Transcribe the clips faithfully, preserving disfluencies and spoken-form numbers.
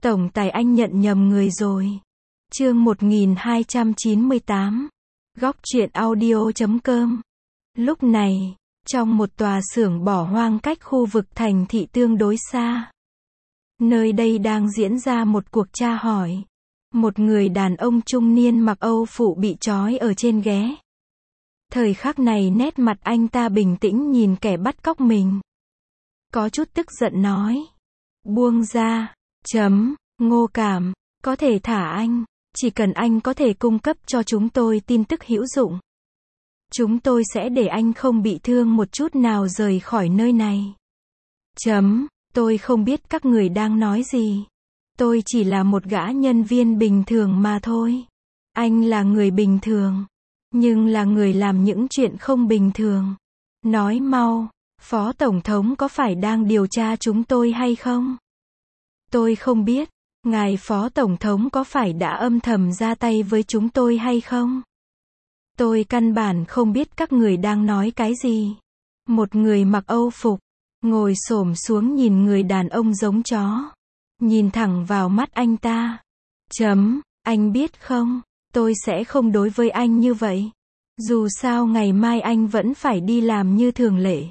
Tổng tài anh nhận nhầm người rồi. Chương một nghìn hai trăm chín mươi tám. Góc truyện audio chấm com. Lúc này, trong một tòa xưởng bỏ hoang cách khu vực thành thị tương đối xa. Nơi đây đang diễn ra một cuộc tra hỏi. Một người đàn ông trung niên mặc Âu phục bị trói ở trên ghế. Thời khắc này nét mặt anh ta bình tĩnh nhìn kẻ bắt cóc mình. Có chút tức giận nói. Buông ra, chấm, Ngô Cảm, có thể thả anh, chỉ cần anh có thể cung cấp cho chúng tôi tin tức hữu dụng. Chúng tôi sẽ để anh không bị thương một chút nào rời khỏi nơi này. Chấm, tôi không biết các người đang nói gì. Tôi chỉ là một gã nhân viên bình thường mà thôi. Anh là người bình thường, nhưng là người làm những chuyện không bình thường. Nói mau, Phó Tổng thống có phải đang điều tra chúng tôi hay không? Tôi không biết, ngài Phó Tổng thống có phải đã âm thầm ra tay với chúng tôi hay không? Tôi căn bản không biết các người đang nói cái gì. Một người mặc Âu phục, ngồi xổm xuống nhìn người đàn ông giống chó. Nhìn thẳng vào mắt anh ta. Chấm, anh biết không, tôi sẽ không đối với anh như vậy. Dù sao ngày mai anh vẫn phải đi làm như thường lệ.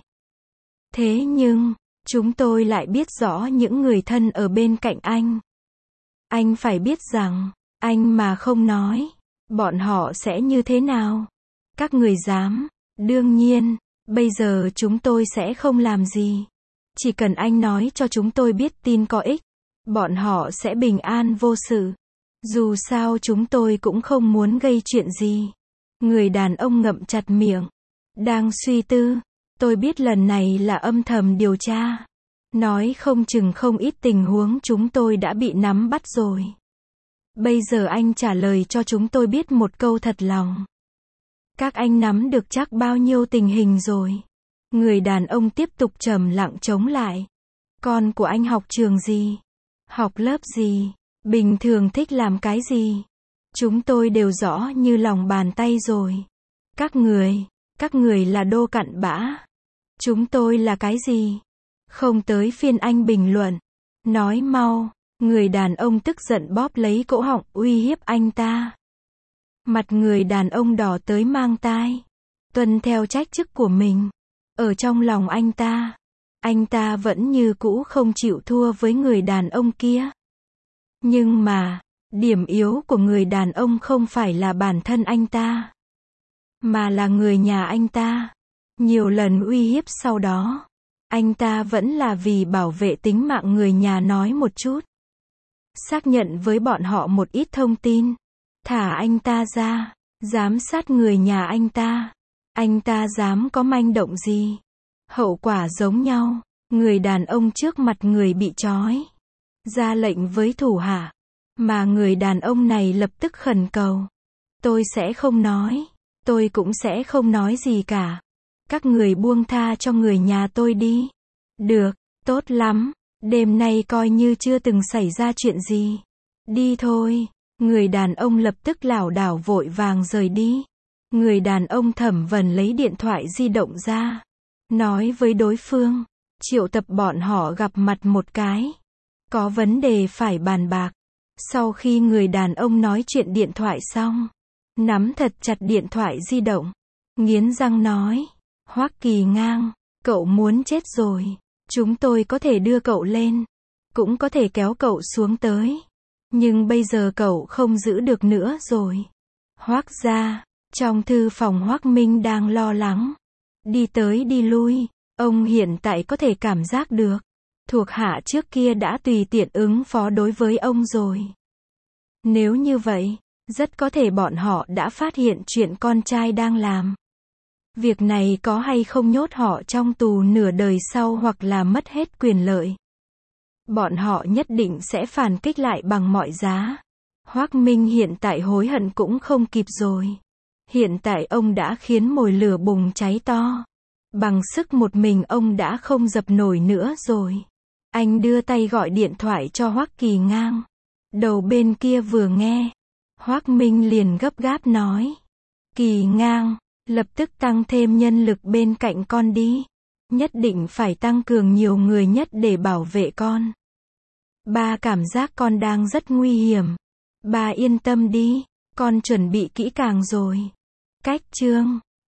Thế nhưng, chúng tôi lại biết rõ những người thân ở bên cạnh anh. Anh phải biết rằng, anh mà không nói, bọn họ sẽ như thế nào? Các người dám? Đương nhiên, bây giờ chúng tôi sẽ không làm gì. Chỉ cần anh nói cho chúng tôi biết tin có ích, bọn họ sẽ bình an vô sự. Dù sao chúng tôi cũng không muốn gây chuyện gì. Người đàn ông ngậm chặt miệng, đang suy tư. Tôi biết lần này là âm thầm điều tra. Nói không chừng không ít tình huống chúng tôi đã bị nắm bắt rồi. Bây giờ anh trả lời cho chúng tôi biết một câu thật lòng. Các anh nắm được chắc bao nhiêu tình hình rồi? Người đàn ông tiếp tục trầm lặng chống lại. Con của anh học trường gì? Học lớp gì? Bình thường thích làm cái gì? Chúng tôi đều rõ như lòng bàn tay rồi. Các người, các người là đô cặn bã. Chúng tôi là cái gì? Không tới phiên anh bình luận. Nói mau, người đàn ông tức giận bóp lấy cổ họng uy hiếp anh ta. Mặt người đàn ông đỏ tới mang tai. Tuân theo trách chức của mình. Ở trong lòng anh ta, anh ta vẫn như cũ không chịu thua với người đàn ông kia. Nhưng mà, điểm yếu của người đàn ông không phải là bản thân anh ta, mà là người nhà anh ta. Nhiều lần uy hiếp sau đó, anh ta vẫn là vì bảo vệ tính mạng người nhà nói một chút. Xác nhận với bọn họ một ít thông tin. Thả anh ta ra, giám sát người nhà anh ta. Anh ta dám có manh động gì? Hậu quả giống nhau. Người đàn ông trước mặt người bị trói, ra lệnh với thủ hạ. Mà người đàn ông này lập tức khẩn cầu. Tôi sẽ không nói. Tôi cũng sẽ không nói gì cả. Các người buông tha cho người nhà tôi đi. Được, tốt lắm. Đêm nay coi như chưa từng xảy ra chuyện gì. Đi thôi. Người đàn ông lập tức lảo đảo vội vàng rời đi. Người đàn ông Thẩm Vân lấy điện thoại di động ra. Nói với đối phương. Triệu tập bọn họ gặp mặt một cái. Có vấn đề phải bàn bạc. Sau khi người đàn ông nói chuyện điện thoại xong, nắm thật chặt điện thoại di động, nghiến răng nói. Hoắc Kỳ Ngang, cậu muốn chết rồi. Chúng tôi có thể đưa cậu lên, cũng có thể kéo cậu xuống tới. Nhưng bây giờ cậu không giữ được nữa rồi. Hoắc gia, trong thư phòng Hoắc Minh đang lo lắng. Đi tới đi lui, ông hiện tại có thể cảm giác được. Thuộc hạ trước kia đã tùy tiện ứng phó đối với ông rồi. Nếu như vậy, rất có thể bọn họ đã phát hiện chuyện con trai đang làm. Việc này có hay không nhốt họ trong tù nửa đời sau hoặc là mất hết quyền lợi. Bọn họ nhất định sẽ phản kích lại bằng mọi giá. Hoắc Minh hiện tại hối hận cũng không kịp rồi. Hiện tại ông đã khiến mồi lửa bùng cháy to. Bằng sức một mình ông đã không dập nổi nữa rồi. Anh đưa tay gọi điện thoại cho Hoắc Kỳ Ngang. Đầu bên kia vừa nghe, Hoắc Minh liền gấp gáp nói. Kỳ Ngang, lập tức tăng thêm nhân lực bên cạnh con đi. Nhất định phải tăng cường nhiều người nhất để bảo vệ con. Ba cảm giác con đang rất nguy hiểm. Ba yên tâm đi, con chuẩn bị kỹ càng rồi. Cách chương